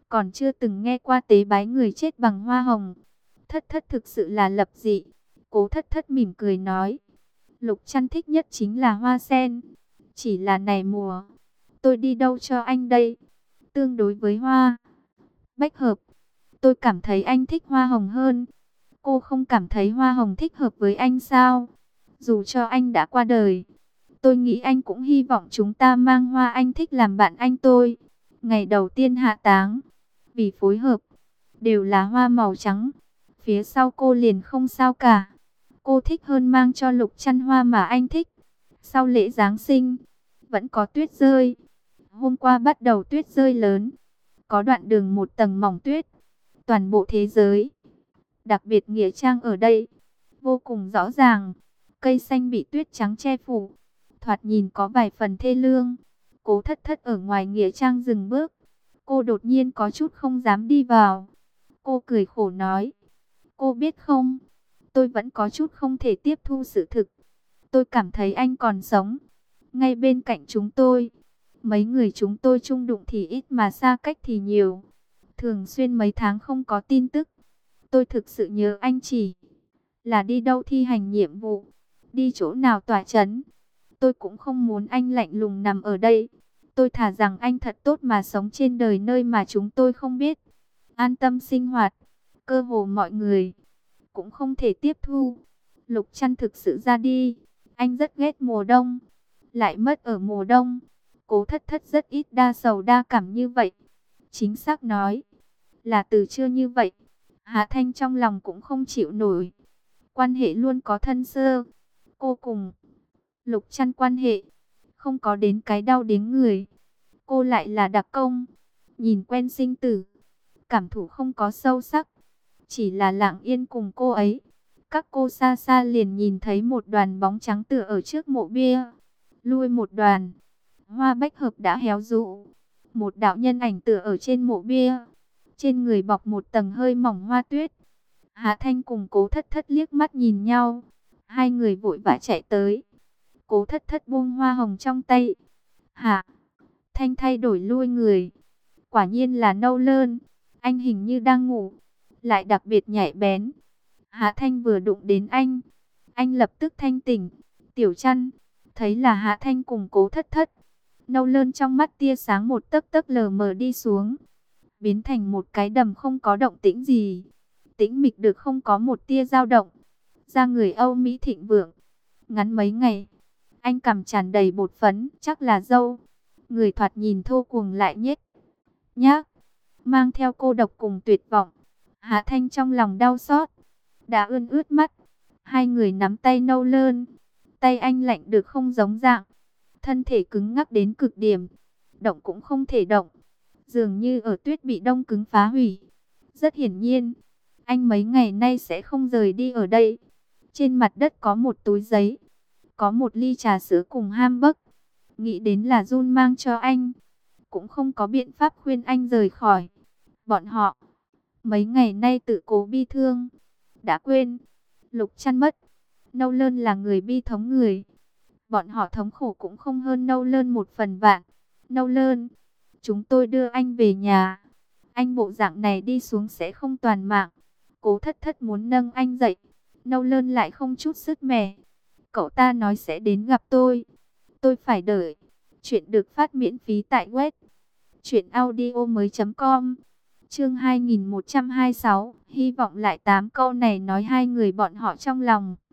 còn chưa từng nghe qua tế bái người chết bằng hoa hồng. Thất thất thực sự là lập dị. Cố thất thất mỉm cười nói. Lục Trăn thích nhất chính là hoa sen. Chỉ là này mùa, tôi đi đâu cho anh đây? Tương đối với hoa bách hợp, tôi cảm thấy anh thích hoa hồng hơn. Cô không cảm thấy hoa hồng thích hợp với anh sao? Dù cho anh đã qua đời, tôi nghĩ anh cũng hy vọng chúng ta mang hoa anh thích làm bạn anh tôi. Ngày đầu tiên hạ táng, vì phối hợp, đều là hoa màu trắng. Phía sau cô liền không sao cả. Cô thích hơn mang cho Lục Trăn hoa mà anh thích. Sau lễ Giáng sinh, vẫn có tuyết rơi. Hôm qua bắt đầu tuyết rơi lớn. Có đoạn đường một tầng mỏng tuyết. Toàn bộ thế giới, đặc biệt nghĩa trang ở đây, vô cùng rõ ràng. Cây xanh bị tuyết trắng che phủ, thoạt nhìn có vài phần thê lương. Cố thất thất ở ngoài nghĩa trang dừng bước. Cô đột nhiên có chút không dám đi vào. Cô cười khổ nói. Cô biết không, tôi vẫn có chút không thể tiếp thu sự thực. Tôi cảm thấy anh còn sống, ngay bên cạnh chúng tôi. Mấy người chúng tôi chung đụng thì ít mà xa cách thì nhiều. Thường xuyên mấy tháng không có tin tức. Tôi thực sự nhớ anh, chỉ là đi đâu thi hành nhiệm vụ, đi chỗ nào tỏa chấn. Tôi cũng không muốn anh lạnh lùng nằm ở đây. Tôi thà rằng anh thật tốt mà sống trên đời nơi mà chúng tôi không biết. An tâm sinh hoạt. Cơ hồ mọi người cũng không thể tiếp thu. Lục Trăn thực sự ra đi. Anh rất ghét mùa đông, lại mất ở mùa đông. Cố thất thất rất ít đa sầu đa cảm như vậy. Chính xác nói là từ chưa như vậy, Hạ Thanh trong lòng cũng không chịu nổi. Quan hệ luôn có thân sơ. Cô cùng Lục Trăn quan hệ không có đến cái đau đến người. Cô lại là đặc công, nhìn quen sinh tử, cảm thụ không có sâu sắc. Chỉ là lặng yên cùng cô ấy. Các cô xa xa liền nhìn thấy một đoàn bóng trắng tựa ở trước mộ bia. Lui một đoàn, hoa bách hợp đã héo rũ. Một đạo nhân ảnh tựa ở trên mộ bia, trên người bọc một tầng hơi mỏng hoa tuyết. Hạ Thanh cùng Cố Thất Thất liếc mắt nhìn nhau. Hai người vội vã chạy tới. Cố Thất Thất buông hoa hồng trong tay. Hạ Thanh thay đổi lui người. Quả nhiên là Nâu Lơn. Anh hình như đang ngủ, lại đặc biệt nhạy bén. Hạ Thanh vừa đụng đến anh lập tức thanh tỉnh. Tiểu Trăn thấy là Hạ Thanh cùng Cố Thất Thất. Nâu Lơn trong mắt tia sáng một tấc tấc lờ mờ đi xuống, biến thành một cái đầm không có động tĩnh gì. Tĩnh mịch được không có một tia dao động. Da người Âu Mỹ thịnh vượng. Ngắn mấy ngày, anh cằm tràn đầy bột phấn, chắc là râu. Người thoạt nhìn thô cuồng lại nhếch nhác, mang theo cô độc cùng tuyệt vọng. Hạ Thanh trong lòng đau xót, đã ươn ướt mắt. Hai người nắm tay Nâu Lơn. Tay anh lạnh được không giống dạng, thân thể cứng ngắc đến cực điểm, động cũng không thể động, dường như ở tuyết bị đông cứng phá hủy. Rất hiển nhiên, anh mấy ngày nay sẽ không rời đi ở đây. Trên mặt đất có một túi giấy, có một ly trà sữa cùng hamburger. Nghĩ đến là Jun mang cho anh, cũng không có biện pháp khuyên anh rời khỏi. Bọn họ mấy ngày nay tự cố bi thương, đã quên Lục Trăn mất. Nâu Lơn là người bi thống người. Bọn họ thống khổ cũng không hơn Nâu Lơn một phần vạn. Nâu Lơn, chúng tôi đưa anh về nhà. Anh bộ dạng này đi xuống sẽ không toàn mạng. Cố Thất Thất muốn nâng anh dậy. Nâu Lơn lại không chút sức mẻ. Cậu ta nói sẽ đến gặp tôi. Tôi phải đợi. Chuyện được phát miễn phí tại web truyệnaudiomoi.com. Chương 2126, hy vọng lại 8 câu này nói hai người bọn họ trong lòng.